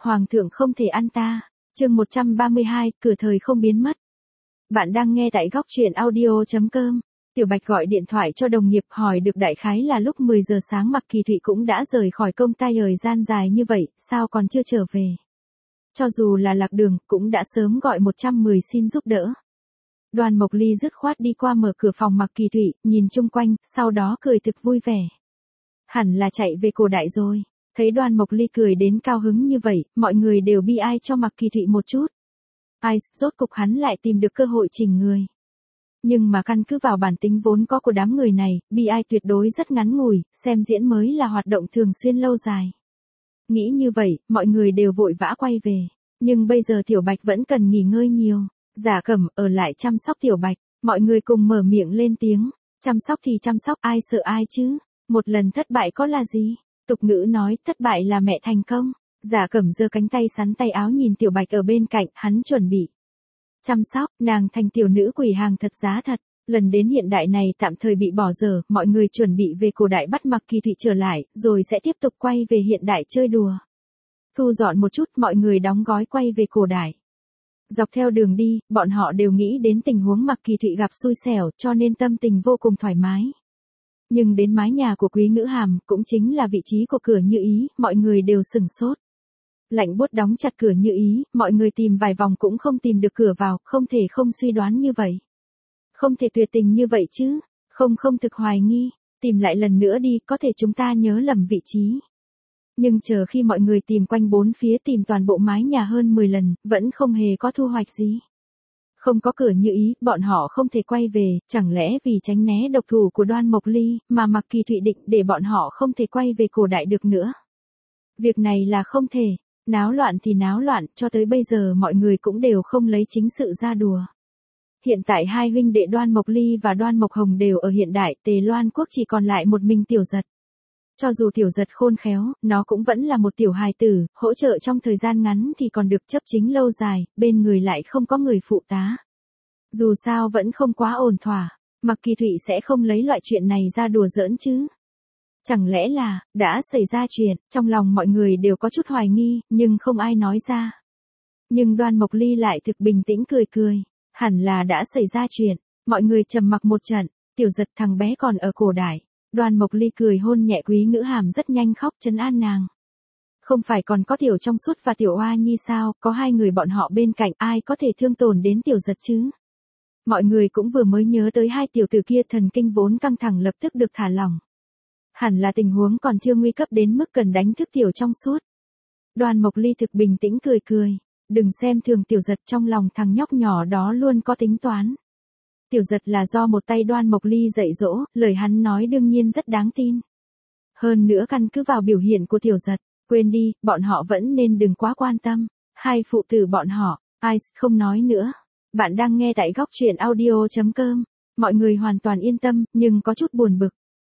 Hoàng thượng không thể ăn ta. Chương 132, cửa thời không biến mất. Bạn đang nghe tại góc truyện audio.com. Tiểu Bạch gọi điện thoại cho đồng nghiệp hỏi được đại khái là lúc 10 giờ sáng Mạc Kỳ Thụy cũng đã rời khỏi công ty thời gian dài như vậy, sao còn chưa trở về. Cho dù là lạc đường, cũng đã sớm gọi 110 xin giúp đỡ. Đoàn Mộc Ly dứt khoát đi qua mở cửa phòng Mạc Kỳ Thụy, nhìn chung quanh, sau đó cười thực vui vẻ. Hẳn là chạy về cổ đại rồi. Thấy Đoàn Mộc Ly cười đến cao hứng như vậy, mọi người đều bi ai cho Mạc Kỳ Thụy một chút. Ai, rốt cục hắn lại tìm được cơ hội chỉnh người. Nhưng mà căn cứ vào bản tính vốn có của đám người này, bi ai tuyệt đối rất ngắn ngủi, xem diễn mới là hoạt động thường xuyên lâu dài. Nghĩ như vậy, mọi người đều vội vã quay về. Nhưng bây giờ Tiểu Bạch vẫn cần nghỉ ngơi nhiều. Giả Cẩm ở lại chăm sóc Tiểu Bạch, mọi người cùng mở miệng lên tiếng. Chăm sóc thì chăm sóc, ai sợ ai chứ? Một lần thất bại có là gì? Tục ngữ nói, thất bại là mẹ thành công. Giả Cẩm giơ cánh tay sắn tay áo nhìn Tiểu Bạch ở bên cạnh, hắn chuẩn bị chăm sóc, nàng thành tiểu nữ quỷ hàng thật giá thật. Lần đến hiện đại này tạm thời bị bỏ dở, mọi người chuẩn bị về cổ đại bắt Mạc Kỳ Thụy trở lại, rồi sẽ tiếp tục quay về hiện đại chơi đùa. Thu dọn một chút, mọi người đóng gói quay về cổ đại. Dọc theo đường đi, bọn họ đều nghĩ đến tình huống Mạc Kỳ Thụy gặp xui xẻo, cho nên tâm tình vô cùng thoải mái. Nhưng đến mái nhà của Quý Ngữ Hàm, cũng chính là vị trí của cửa Như Ý, mọi người đều sửng sốt. Lạnh buốt đóng chặt cửa Như Ý, mọi người tìm vài vòng cũng không tìm được cửa vào, không thể không suy đoán như vậy. Không thể tuyệt tình như vậy chứ, không thực hoài nghi, tìm lại lần nữa đi, có thể chúng ta nhớ lầm vị trí. Nhưng chờ khi mọi người tìm quanh bốn phía tìm toàn bộ mái nhà hơn 10 lần, vẫn không hề có thu hoạch gì. Không có cửa Như Ý, bọn họ không thể quay về, chẳng lẽ vì tránh né độc thủ của Đoan Mộc Ly, mà Mạc Kỳ Thụy định để bọn họ không thể quay về cổ đại được nữa. Việc này là không thể, náo loạn thì náo loạn, cho tới bây giờ mọi người cũng đều không lấy chính sự ra đùa. Hiện tại hai huynh đệ Đoan Mộc Ly và Đoan Mộc Hồng đều ở hiện đại, Tề Loan Quốc chỉ còn lại một mình Tiểu Giật. Cho dù Tiểu Giật khôn khéo, nó cũng vẫn là một tiểu hài tử, hỗ trợ trong thời gian ngắn thì còn được chấp chính lâu dài, bên người lại không có người phụ tá. Dù sao vẫn không quá ổn thỏa, Mạc Kỳ Thụy sẽ không lấy loại chuyện này ra đùa giỡn chứ. Chẳng lẽ là, đã xảy ra chuyện, trong lòng mọi người đều có chút hoài nghi, nhưng không ai nói ra. Nhưng Đoan Mộc Ly lại thực bình tĩnh cười cười, hẳn là đã xảy ra chuyện, mọi người trầm mặc một trận, Tiểu Giật thằng bé còn ở cổ đại. Đoan Mộc Ly cười hôn nhẹ Quý Ngữ Hàm rất nhanh khóc trấn an nàng. Không phải còn có Tiểu Trong Suốt và Tiểu Oa Nhi sao, có hai người bọn họ bên cạnh ai có thể thương tổn đến Tiểu Giật chứ. Mọi người cũng vừa mới nhớ tới hai tiểu tử kia, thần kinh vốn căng thẳng lập tức được thả lỏng. Hẳn là tình huống còn chưa nguy cấp đến mức cần đánh thức Tiểu Trong Suốt. Đoan Mộc Ly thực bình tĩnh cười cười, đừng xem thường Tiểu Giật, trong lòng thằng nhóc nhỏ đó luôn có tính toán. Tiểu Giật là do một tay Đoan Mộc Ly dạy dỗ, lời hắn nói đương nhiên rất đáng tin. Hơn nữa căn cứ vào biểu hiện của Tiểu Giật, quên đi, bọn họ vẫn nên đừng quá quan tâm. Hai phụ tử bọn họ, ai không nói nữa. Bạn đang nghe tại góc truyện audio.com. Mọi người hoàn toàn yên tâm, nhưng có chút buồn bực.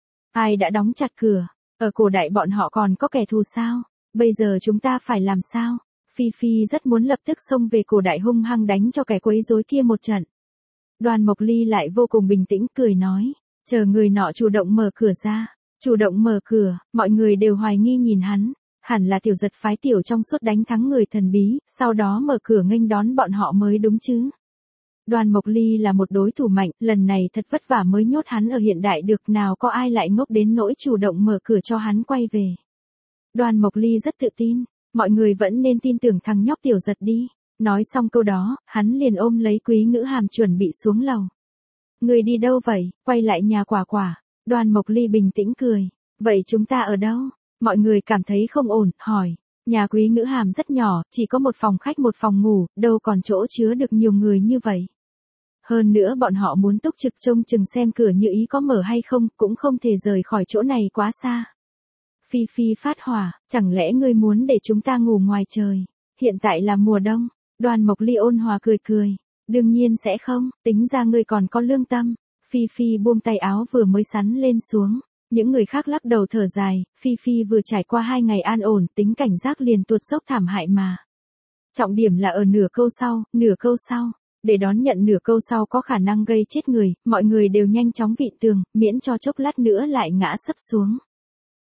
Ai đã đóng chặt cửa? Ở cổ đại bọn họ còn có kẻ thù sao? Bây giờ chúng ta phải làm sao? Phi Phi rất muốn lập tức xông về cổ đại hung hăng đánh cho kẻ quấy rối kia một trận. Đoan Mộc Ly lại vô cùng bình tĩnh cười nói, chờ người nọ chủ động mở cửa ra. Chủ động mở cửa, mọi người đều hoài nghi nhìn hắn. Hẳn là Tiểu Giật phái Tiểu Trong Suốt đánh thắng người thần bí, sau đó mở cửa nghênh đón bọn họ mới đúng chứ. Đoan Mộc Ly là một đối thủ mạnh, lần này thật vất vả mới nhốt hắn ở hiện đại được, nào có ai lại ngốc đến nỗi chủ động mở cửa cho hắn quay về. Đoan Mộc Ly rất tự tin, mọi người vẫn nên tin tưởng thằng nhóc Tiểu Giật đi. Nói xong câu đó, hắn liền ôm lấy Quý Ngữ Hàm chuẩn bị xuống lầu. Người đi đâu vậy? Quay lại nhà Quả Quả. Đoan Mộc Ly bình tĩnh cười. Vậy chúng ta ở đâu? Mọi người cảm thấy không ổn, hỏi. Nhà Quý Ngữ Hàm rất nhỏ, chỉ có một phòng khách một phòng ngủ, đâu còn chỗ chứa được nhiều người như vậy. Hơn nữa bọn họ muốn túc trực trông chừng xem cửa Như Ý có mở hay không, cũng không thể rời khỏi chỗ này quá xa. Phi Phi phát hỏa, chẳng lẽ ngươi muốn để chúng ta ngủ ngoài trời? Hiện tại là mùa đông. Đoan Mộc Ly ôn hòa cười cười. Đương nhiên sẽ không, tính ra ngươi còn có lương tâm. Phi Phi buông tay áo vừa mới sắn lên xuống. Những người khác lắc đầu thở dài, Phi Phi vừa trải qua 2 ngày an ổn, tính cảnh giác liền tuột dốc thảm hại mà. Trọng điểm là ở nửa câu sau. Để đón nhận nửa câu sau có khả năng gây chết người, mọi người đều nhanh chóng vịn tường, miễn cho chốc lát nữa lại ngã sấp xuống.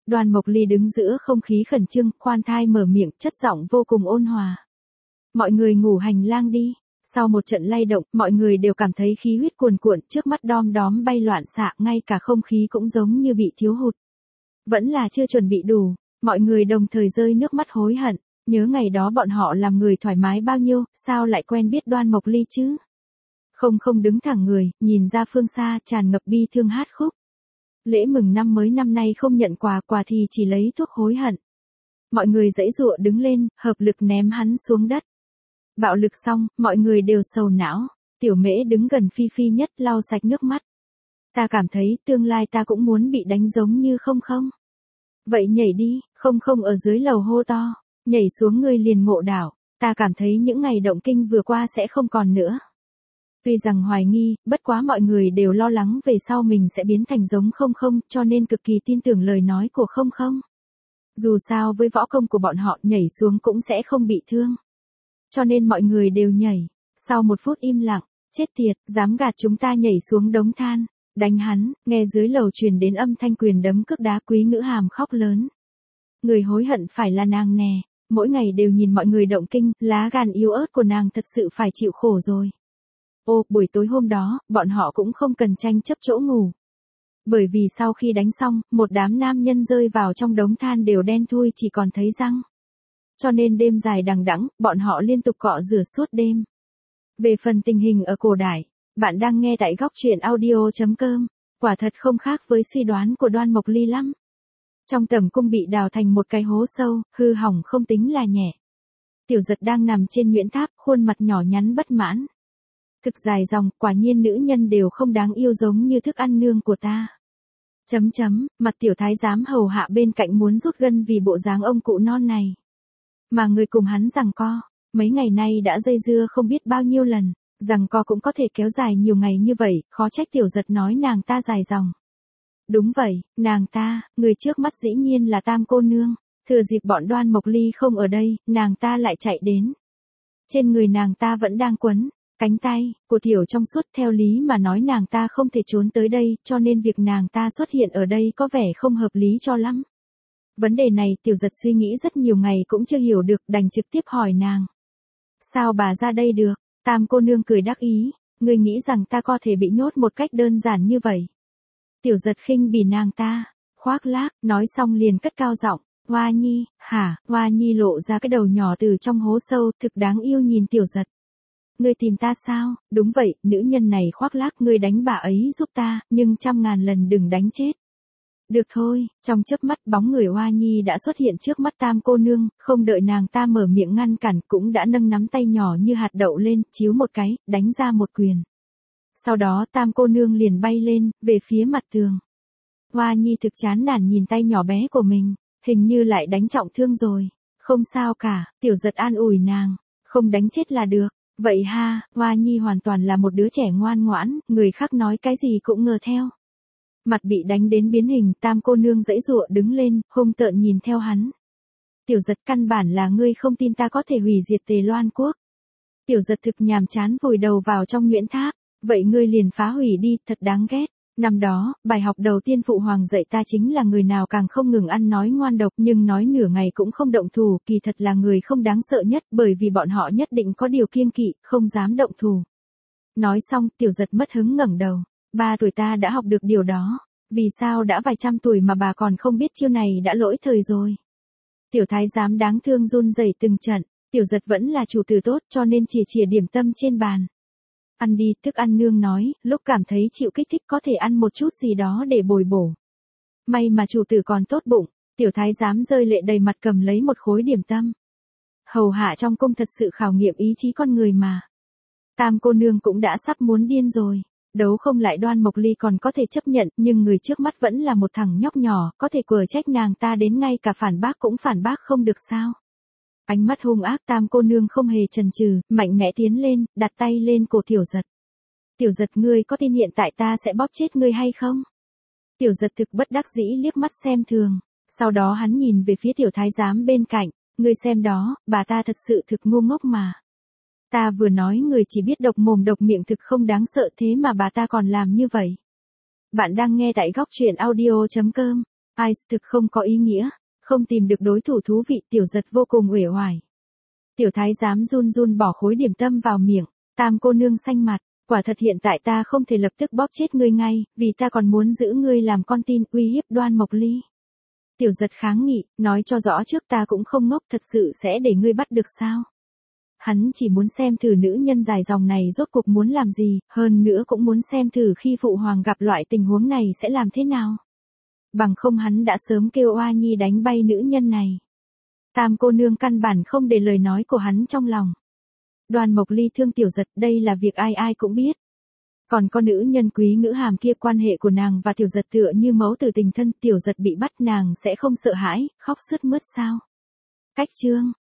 Đoan Mộc Ly đứng giữa không khí khẩn trương, khoan thai mở miệng, chất giọng vô cùng ôn hòa. Mọi người ngủ hành lang đi. Sau một trận lay động, mọi người đều cảm thấy khí huyết cuồn cuộn, trước mắt đom đóm bay loạn xạ, ngay cả không khí cũng giống như bị thiếu hụt. Vẫn là chưa chuẩn bị đủ, mọi người đồng thời rơi nước mắt hối hận, nhớ ngày đó bọn họ làm người thoải mái bao nhiêu, sao lại quen biết Đoan Mộc Ly chứ? Không đứng thẳng người, nhìn ra phương xa, tràn ngập bi thương hát khúc. Lễ mừng năm mới năm nay không nhận quà, quà thì chỉ lấy thuốc hối hận. Mọi người giãy giụa đứng lên, hợp lực ném hắn xuống đất. Bạo lực xong, mọi người đều sầu não. Tiểu Mễ đứng gần Phi Phi nhất, lau sạch nước mắt. Ta cảm thấy tương lai ta cũng muốn bị đánh giống như không. Vậy nhảy đi, không ở dưới lầu hô to. Nhảy xuống ngươi liền ngộ đảo. Ta cảm thấy những ngày động kinh vừa qua sẽ không còn nữa. Tuy rằng hoài nghi, bất quá mọi người đều lo lắng về sau mình sẽ biến thành giống không, cho nên cực kỳ tin tưởng lời nói của không. Dù sao với võ công của bọn họ nhảy xuống cũng sẽ không bị thương. Cho nên mọi người đều nhảy. Sau một phút im lặng, chết tiệt, dám gạt chúng ta nhảy xuống đống than. Đánh hắn, nghe dưới lầu truyền đến âm thanh quyền đấm cước đá, Quý Ngữ Hàm khóc lớn. Người hối hận phải là nàng nè, mỗi ngày đều nhìn mọi người động kinh, lá gan yếu ớt của nàng thật sự phải chịu khổ rồi. Ô, buổi tối hôm đó, bọn họ cũng không cần tranh chấp chỗ ngủ. Bởi vì sau khi đánh xong, một đám nam nhân rơi vào trong đống than đều đen thui, chỉ còn thấy răng. Cho nên đêm dài đằng đẵng, bọn họ liên tục cọ rửa suốt đêm. Về phần tình hình ở cổ đại, bạn đang nghe tại góc truyện audio.com, quả thật không khác với suy đoán của Đoan Mộc Ly lắm. Trong tẩm cung bị đào thành một cái hố sâu, hư hỏng không tính là nhẹ. Tiểu Giật đang nằm trên nhuyễn tháp, khuôn mặt nhỏ nhắn bất mãn. Thực dài dòng, quả nhiên nữ nhân đều không đáng yêu giống như thức ăn nương của ta. Mặt tiểu thái giám hầu hạ bên cạnh muốn rút gân vì bộ dáng ông cụ non này. Mà người cùng hắn giằng co, mấy ngày nay đã dây dưa không biết bao nhiêu lần, giằng co cũng có thể kéo dài nhiều ngày như vậy, khó trách Tiểu Giật nói nàng ta dài dòng. Đúng vậy, nàng ta, người trước mắt dĩ nhiên là Tam cô nương, thừa dịp bọn Đoan Mộc Ly không ở đây, nàng ta lại chạy đến. Trên người nàng ta vẫn đang quấn cánh tay của Tiểu Trong Suốt, theo lý mà nói nàng ta không thể trốn tới đây, cho nên việc nàng ta xuất hiện ở đây có vẻ không hợp lý cho lắm. Vấn đề này Tiểu Giật suy nghĩ rất nhiều ngày cũng chưa hiểu được, đành trực tiếp hỏi nàng. Sao bà ra đây được? Tam cô nương cười đắc ý, ngươi nghĩ rằng ta có thể bị nhốt một cách đơn giản như vậy? Tiểu Giật khinh bỉ nàng ta, khoác lác, nói xong liền cất cao giọng, Hoa Nhi, hả? Hoa Nhi lộ ra cái đầu nhỏ từ trong hố sâu, thực đáng yêu nhìn Tiểu Giật. Ngươi tìm ta sao? Đúng vậy, nữ nhân này khoác lác, ngươi đánh bà ấy giúp ta, nhưng 100.000 lần đừng đánh chết. Được thôi, trong chớp mắt bóng người Hoa Nhi đã xuất hiện trước mắt Tam cô nương, không đợi nàng ta mở miệng ngăn cản cũng đã nâng nắm tay nhỏ như hạt đậu lên, chiếu một cái, đánh ra một quyền. Sau đó Tam cô nương liền bay lên, về phía mặt tường. Hoa Nhi thực chán nản nhìn tay nhỏ bé của mình, hình như lại đánh trọng thương rồi. Không sao cả, Tiểu Giật an ủi nàng, không đánh chết là được. Vậy ha, Hoa Nhi hoàn toàn là một đứa trẻ ngoan ngoãn, người khác nói cái gì cũng ngờ theo. Mặt bị đánh đến biến hình, Tam cô nương giãy giụa đứng lên, hung tợn nhìn theo hắn. Tiểu Giật, căn bản là ngươi không tin ta có thể hủy diệt Tề Loan quốc. Tiểu Giật thực nhàm chán vùi đầu vào trong nhuyễn tháp, vậy ngươi liền phá hủy đi, thật đáng ghét. Năm đó, bài học đầu tiên phụ hoàng dạy ta chính là người nào càng không ngừng ăn nói ngoan độc nhưng nói nửa ngày cũng không động thủ, kỳ thật là người không đáng sợ nhất, bởi vì bọn họ nhất định có điều kiêng kỵ, không dám động thủ. Nói xong, Tiểu Giật mất hứng ngẩng đầu. 3 tuổi ta đã học được điều đó, vì sao đã vài trăm tuổi mà bà còn không biết chiêu này, đã lỗi thời rồi. Tiểu thái giám đáng thương run rẩy từng trận, Tiểu Giật vẫn là chủ tử tốt cho nên chỉ chìa điểm tâm trên bàn. Ăn đi, thức ăn nương nói, lúc cảm thấy chịu kích thích có thể ăn một chút gì đó để bồi bổ. May mà chủ tử còn tốt bụng, tiểu thái giám rơi lệ đầy mặt cầm lấy một khối điểm tâm. Hầu hạ trong cung thật sự khảo nghiệm ý chí con người mà. Tam cô nương cũng đã sắp muốn điên rồi. Đấu không lại Đoan Mộc Ly còn có thể chấp nhận, nhưng người trước mắt vẫn là một thằng nhóc nhỏ, có thể quở trách nàng ta đến ngay cả phản bác cũng phản bác không được sao. Ánh mắt hung ác Tam cô nương không hề chần chừ, mạnh mẽ tiến lên, đặt tay lên cổ Tiểu Giật. Tiểu Giật, ngươi có tin hiện tại ta sẽ bóp chết ngươi hay không? Tiểu Giật thực bất đắc dĩ liếc mắt xem thường, sau đó hắn nhìn về phía tiểu thái giám bên cạnh, ngươi xem đó, bà ta thật sự thực ngu ngốc mà. Ta vừa nói người chỉ biết độc mồm độc miệng thực không đáng sợ, thế mà bà ta còn làm như vậy. Bạn đang nghe tại góc truyện audio.com. Ai thực không có ý nghĩa, không tìm được đối thủ thú vị, Tiểu Giật vô cùng uể oải. Tiểu thái giám run run bỏ khối điểm tâm vào miệng, Tam cô nương xanh mặt, quả thật hiện tại ta không thể lập tức bóp chết ngươi ngay, vì ta còn muốn giữ ngươi làm con tin uy hiếp Đoan Mộc Ly. Tiểu Giật kháng nghị, nói cho rõ trước ta cũng không ngốc, thật sự sẽ để ngươi bắt được sao? Hắn chỉ muốn xem thử nữ nhân dài dòng này rốt cuộc muốn làm gì, hơn nữa cũng muốn xem thử khi phụ hoàng gặp loại tình huống này sẽ làm thế nào. Bằng không hắn đã sớm kêu Oa Nhi đánh bay nữ nhân này. Tam cô nương căn bản không để lời nói của hắn trong lòng. Đoan Mộc Ly thương Tiểu Giật, đây là việc ai ai cũng biết. Còn có nữ nhân Quý Ngữ Hàm kia, quan hệ của nàng và Tiểu Giật tựa như mẫu tử tình thân, Tiểu Giật bị bắt nàng sẽ không sợ hãi, khóc sướt mướt sao? Cách chương